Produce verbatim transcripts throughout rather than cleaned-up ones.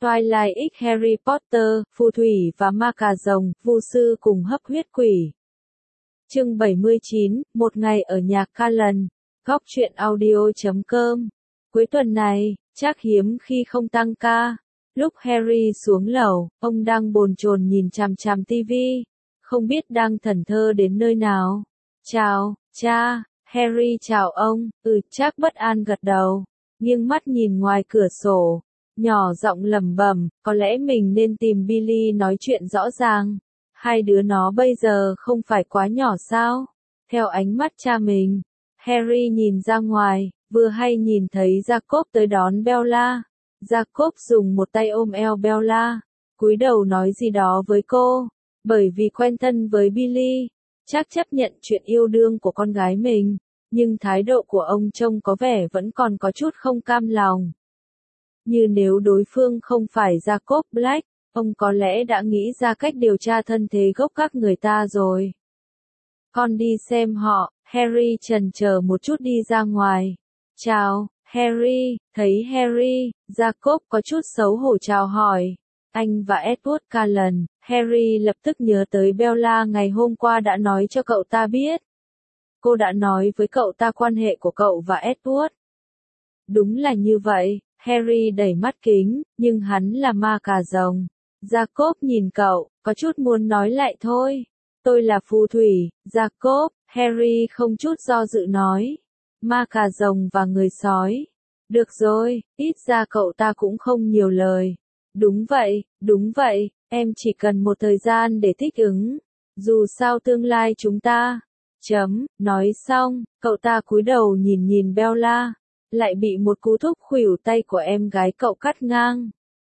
Twilight X Harry Potter, phù thủy và ma cà rồng, vu sư cùng hấp huyết quỷ. Chương bảy mươi chín, một ngày ở nhà Callan, góc truyện audio chấm com. Cuối tuần này, chắc hiếm khi không tăng ca. Lúc Harry xuống lầu, ông đang bồn chồn nhìn chằm chằm tivi, không biết đang thẫn thờ đến nơi nào. Chào, cha. Harry chào ông. Ừ, chắc bất an gật đầu, nghiêng mắt nhìn ngoài cửa sổ, nhỏ giọng lẩm bẩm, có lẽ mình nên tìm Billy nói chuyện rõ ràng. Hai đứa nó bây giờ không phải quá nhỏ sao? Theo ánh mắt cha mình, Harry nhìn ra ngoài, vừa hay nhìn thấy Jacob tới đón Bella. Jacob dùng một tay ôm eo Bella, cúi đầu nói gì đó với cô, bởi vì quen thân với Billy, chắc chấp nhận chuyện yêu đương của con gái mình, nhưng thái độ của ông trông có vẻ vẫn còn có chút không cam lòng. Như nếu đối phương không phải Jacob Black, ông có lẽ đã nghĩ ra cách điều tra thân thế gốc các người ta rồi. Con đi xem họ. Harry chần chờ một chút đi ra ngoài. Chào, Harry. Thấy Harry, Jacob có chút xấu hổ chào hỏi. Anh và Edward Cullen. Harry lập tức nhớ tới Bella ngày hôm qua đã nói cho cậu ta biết. Cô đã nói với cậu ta quan hệ của cậu và Edward. Đúng là như vậy. Harry đẩy mắt kính, nhưng hắn là ma cà rồng. Jacob nhìn cậu, có chút muốn nói lại thôi. Tôi là phù thủy, Jacob. Harry không chút do dự nói. Ma cà rồng và người sói. Được rồi, ít ra cậu ta cũng không nhiều lời. Đúng vậy, đúng vậy, em chỉ cần một thời gian để thích ứng. Dù sao tương lai chúng ta. Chấm, nói xong, cậu ta cúi đầu nhìn nhìn Bella, lại bị một cú thúc khuỷu tay của em gái cậu cắt ngang.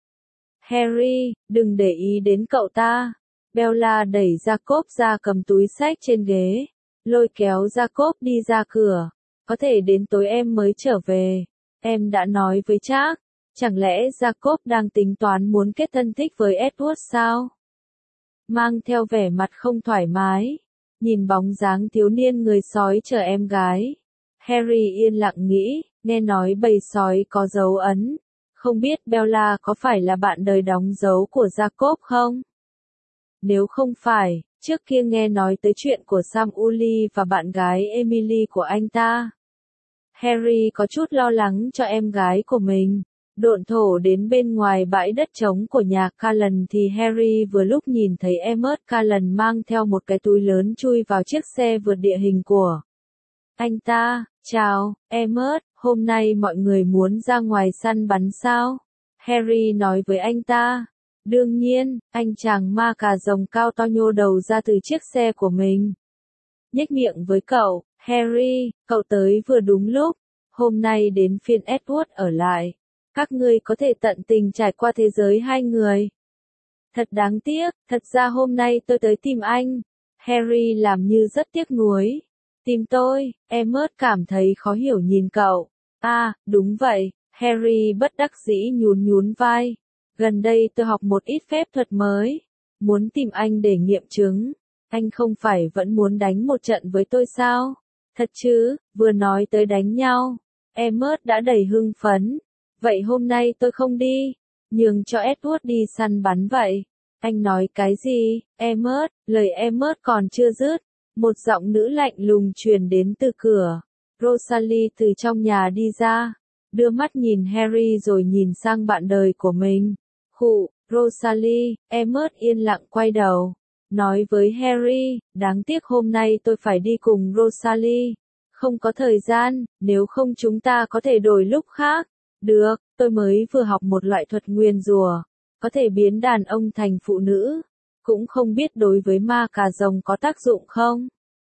Harry, đừng để ý đến cậu ta. Bella đẩy Jacob ra cầm túi xách trên ghế, lôi kéo Jacob đi ra cửa. Có thể đến tối em mới trở về. Em đã nói với Trác. Chẳng lẽ Jacob đang tính toán muốn kết thân thích với Edward sao? Mang theo vẻ mặt không thoải mái, nhìn bóng dáng thiếu niên người sói chờ em gái. Harry yên lặng nghĩ, nghe nói bầy sói có dấu ấn. Không biết Bella có phải là bạn đời đóng dấu của Jacob không? Nếu không phải, trước kia nghe nói tới chuyện của Sam Uli và bạn gái Emily của anh ta. Harry có chút lo lắng cho em gái của mình. Độn thổ đến bên ngoài bãi đất trống của nhà Callan thì Harry vừa lúc nhìn thấy Emmett Callan mang theo một cái túi lớn chui vào chiếc xe vượt địa hình của anh ta. Chào, Emmett, hôm nay mọi người muốn ra ngoài săn bắn sao? Harry nói với anh ta. Đương nhiên, anh chàng ma cà rồng cao to nhô đầu ra từ chiếc xe của mình. Nhếch miệng với cậu, Harry, cậu tới vừa đúng lúc. Hôm nay đến phiên Edward ở lại. Các ngươi có thể tận tình trải qua thế giới hai người. Thật đáng tiếc, thật ra hôm nay tôi tới tìm anh. Harry làm như rất tiếc nuối. Tìm tôi. Emmett cảm thấy khó hiểu nhìn cậu. À, đúng vậy. Harry bất đắc dĩ nhún nhún vai. Gần đây tôi học một ít phép thuật mới. Muốn tìm anh để nghiệm chứng. Anh không phải vẫn muốn đánh một trận với tôi sao? Thật chứ, vừa nói tới đánh nhau. Emmett đã đầy hưng phấn. Vậy hôm nay tôi không đi. Nhường cho Edward đi săn bắn vậy. Anh nói cái gì? Emmett, lời Emmett còn chưa dứt. Một giọng nữ lạnh lùng truyền đến từ cửa. Rosalie từ trong nhà đi ra. Đưa mắt nhìn Harry rồi nhìn sang bạn đời của mình. Khụ, Rosalie. Emmett yên lặng quay đầu. Nói với Harry, đáng tiếc hôm nay tôi phải đi cùng Rosalie. Không có thời gian, nếu không chúng ta có thể đổi lúc khác. Được, tôi mới vừa học một loại thuật nguyền rủa, có thể biến đàn ông thành phụ nữ. Cũng không biết đối với ma cà rồng có tác dụng không?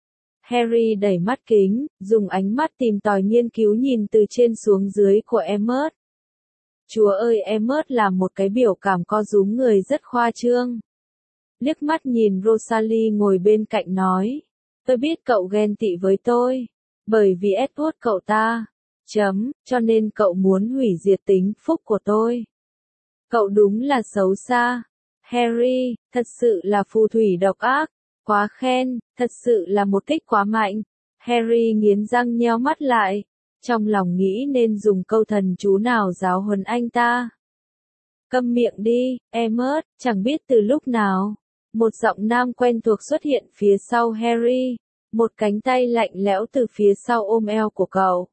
Harry đẩy mắt kính, dùng ánh mắt tìm tòi nghiên cứu nhìn từ trên xuống dưới của Emmett. Chúa ơi, Emmett làm một cái biểu cảm co rúm người rất khoa trương. Liếc mắt nhìn Rosalie ngồi bên cạnh nói. Tôi biết cậu ghen tị với tôi. Bởi vì Edward cậu ta. Chấm, cho nên cậu muốn hủy diệt tính phúc của tôi. Cậu đúng là xấu xa. Harry, thật sự là phù thủy độc ác. Quá khen, thật sự là một kích quá mạnh. Harry nghiến răng nheo mắt lại. Trong lòng nghĩ nên dùng câu thần chú nào giáo huấn anh ta. Câm miệng đi, Emmet, chẳng biết từ lúc nào. Một giọng nam quen thuộc xuất hiện phía sau Harry, một cánh tay lạnh lẽo từ phía sau ôm eo của cậu.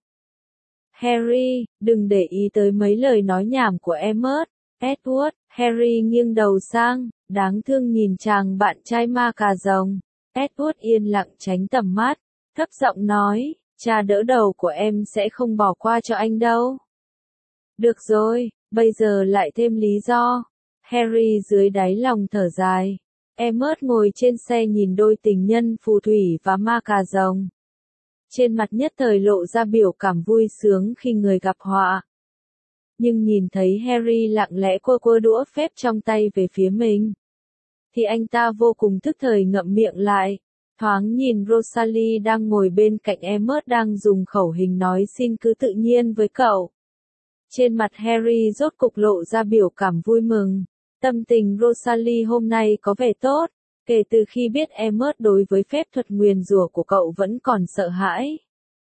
Harry, đừng để ý tới mấy lời nói nhảm của Emmet. Edward, Harry nghiêng đầu sang, đáng thương nhìn chàng bạn trai ma cà rồng. Edward yên lặng tránh tầm mắt, thấp giọng nói, cha đỡ đầu của em sẽ không bỏ qua cho anh đâu. Được rồi, bây giờ lại thêm lý do. Harry dưới đáy lòng thở dài. Emmet ngồi trên xe nhìn đôi tình nhân phù thủy và ma cà rồng. Trên mặt nhất thời lộ ra biểu cảm vui sướng khi người gặp họa. Nhưng nhìn thấy Harry lặng lẽ quơ quơ đũa phép trong tay về phía mình, thì anh ta vô cùng thức thời ngậm miệng lại. Thoáng nhìn Rosalie đang ngồi bên cạnh Emmet đang dùng khẩu hình nói xin cứ tự nhiên với cậu. Trên mặt Harry rốt cục lộ ra biểu cảm vui mừng. Tâm tình Rosalie hôm nay có vẻ tốt, kể từ khi biết Emmet đối với phép thuật nguyền rủa của cậu vẫn còn sợ hãi.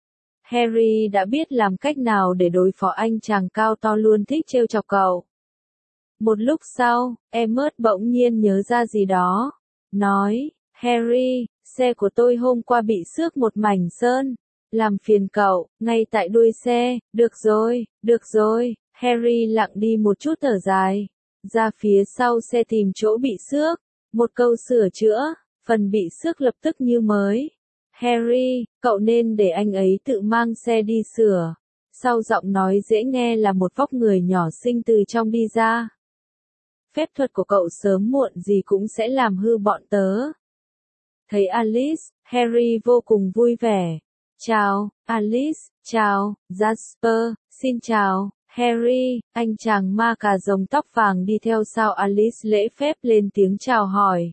Harry đã biết làm cách nào để đối phó anh chàng cao to luôn thích trêu chọc cậu. Một lúc sau, Emmet bỗng nhiên nhớ ra gì đó. Nói, Harry, xe của tôi hôm qua bị xước một mảnh sơn. Làm phiền cậu, ngay tại đuôi xe. Được rồi, được rồi. Harry lặng đi một chút thở dài. Ra phía sau xe tìm chỗ bị xước. Một câu sửa chữa, phần bị xước lập tức như mới. Harry, cậu nên để anh ấy tự mang xe đi sửa. Sau giọng nói dễ nghe là một vóc người nhỏ xinh từ trong đi ra. Phép thuật của cậu sớm muộn gì cũng sẽ làm hư bọn tớ. Thấy Alice, Harry vô cùng vui vẻ. Chào, Alice, chào, Jasper, xin chào, Harry, anh chàng ma cà rồng tóc vàng đi theo sau Alice lễ phép lên tiếng chào hỏi.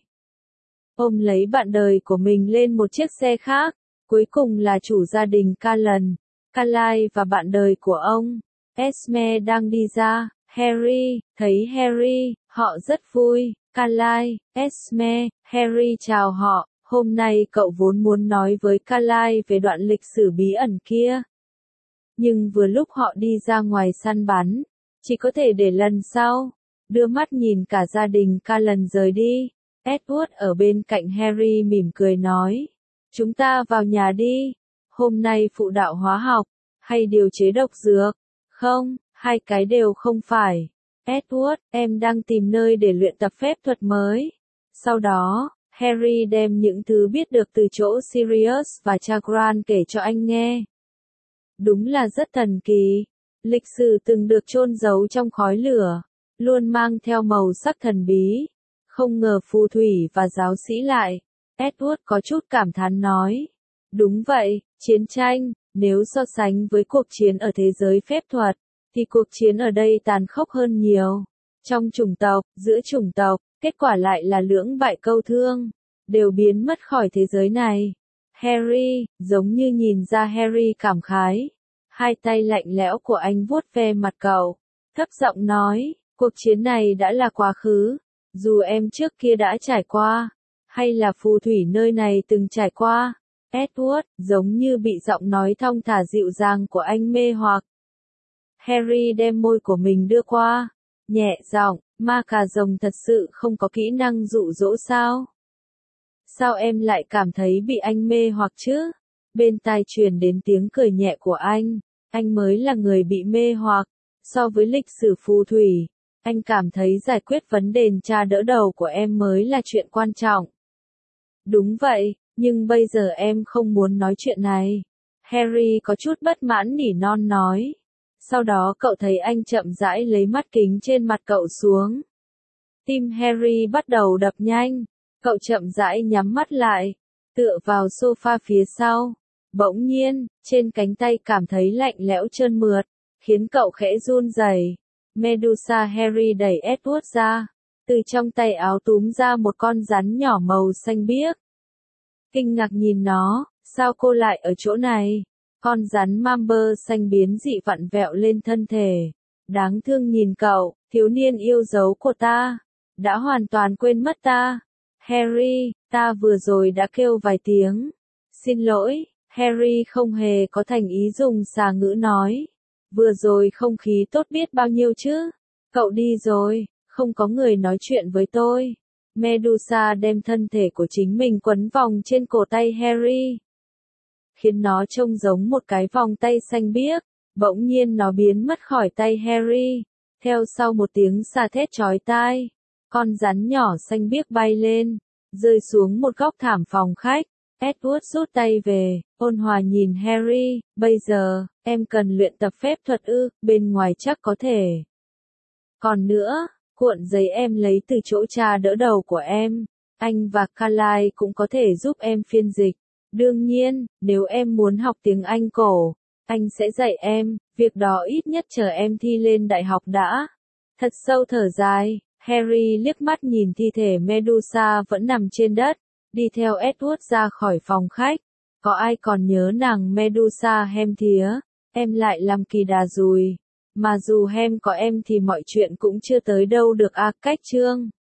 Ôm lấy bạn đời của mình lên một chiếc xe khác, cuối cùng là chủ gia đình Callan, Carlisle và bạn đời của ông, Esme đang đi ra. Harry, thấy Harry, họ rất vui. Carlisle, Esme, Harry chào họ. Hôm nay cậu vốn muốn nói với Carlisle về đoạn lịch sử bí ẩn kia. Nhưng vừa lúc họ đi ra ngoài săn bắn, chỉ có thể để lần sau. Đưa mắt nhìn cả gia đình Callan rời đi. Edward ở bên cạnh Harry mỉm cười nói. Chúng ta vào nhà đi. Hôm nay phụ đạo hóa học, hay điều chế độc dược? Không, hai cái đều không phải. Edward, em đang tìm nơi để luyện tập phép thuật mới. Sau đó, Harry đem những thứ biết được từ chỗ Sirius và cha Grant kể cho anh nghe. Đúng là rất thần kỳ. Lịch sử từng được chôn giấu trong khói lửa, luôn mang theo màu sắc thần bí. Không ngờ phù thủy và giáo sĩ lại. Edward có chút cảm thán nói. Đúng vậy, chiến tranh, nếu so sánh với cuộc chiến ở thế giới phép thuật, thì cuộc chiến ở đây tàn khốc hơn nhiều. Trong chủng tộc, giữa chủng tộc, kết quả lại là lưỡng bại câu thương, đều biến mất khỏi thế giới này. Harry, giống như nhìn ra Harry cảm khái. Hai tay lạnh lẽo của anh vuốt ve mặt cậu, thấp giọng nói, cuộc chiến này đã là quá khứ. Dù em trước kia đã trải qua, hay là phù thủy nơi này từng trải qua. Edward, giống như bị giọng nói thong thả dịu dàng của anh mê hoặc. Harry đem môi của mình đưa qua, nhẹ giọng, ma cà rồng thật sự không có kỹ năng dụ dỗ sao? Sao em lại cảm thấy bị anh mê hoặc chứ? Bên tai truyền đến tiếng cười nhẹ của anh, anh mới là người bị mê hoặc. So với lịch sử phù thủy, anh cảm thấy giải quyết vấn đề cha đỡ đầu của em mới là chuyện quan trọng. Đúng vậy, nhưng bây giờ em không muốn nói chuyện này. Harry có chút bất mãn nỉ non nói. Sau đó cậu thấy anh chậm rãi lấy mắt kính trên mặt cậu xuống. Tim Harry bắt đầu đập nhanh. Cậu chậm rãi nhắm mắt lại, tựa vào sofa phía sau. Bỗng nhiên, trên cánh tay cảm thấy lạnh lẽo trơn mượt, khiến cậu khẽ run rẩy. Medusa. Harry đẩy Edward ra, từ trong tay áo túm ra một con rắn nhỏ màu xanh biếc. Kinh ngạc nhìn nó, sao cô lại ở chỗ này? Con rắn Mamber xanh biến dị vặn vẹo lên thân thể. Đáng thương nhìn cậu, thiếu niên yêu dấu của ta, đã hoàn toàn quên mất ta. Harry, ta vừa rồi đã kêu vài tiếng. Xin lỗi, Harry không hề có thành ý dùng xà ngữ nói. Vừa rồi không khí tốt biết bao nhiêu chứ. Cậu đi rồi, không có người nói chuyện với tôi. Medusa đem thân thể của chính mình quấn vòng trên cổ tay Harry, khiến nó trông giống một cái vòng tay xanh biếc. Bỗng nhiên nó biến mất khỏi tay Harry. Theo sau một tiếng xà thét chói tai, con rắn nhỏ xanh biếc bay lên, rơi xuống một góc thảm phòng khách. Edward rút tay về, ôn hòa nhìn Harry, bây giờ, em cần luyện tập phép thuật ư, bên ngoài chắc có thể. Còn nữa, cuộn giấy em lấy từ chỗ trà đỡ đầu của em, anh và Carlisle cũng có thể giúp em phiên dịch. Đương nhiên, nếu em muốn học tiếng Anh cổ, anh sẽ dạy em, việc đó ít nhất chờ em thi lên đại học đã. Thật sâu thở dài, Harry liếc mắt nhìn thi thể Medusa vẫn nằm trên đất, đi theo Edward ra khỏi phòng khách. Có ai còn nhớ nàng Medusa hem thía, em lại làm kỳ đà dùi. Mà dù hem có em thì mọi chuyện cũng chưa tới đâu được a. Cách chương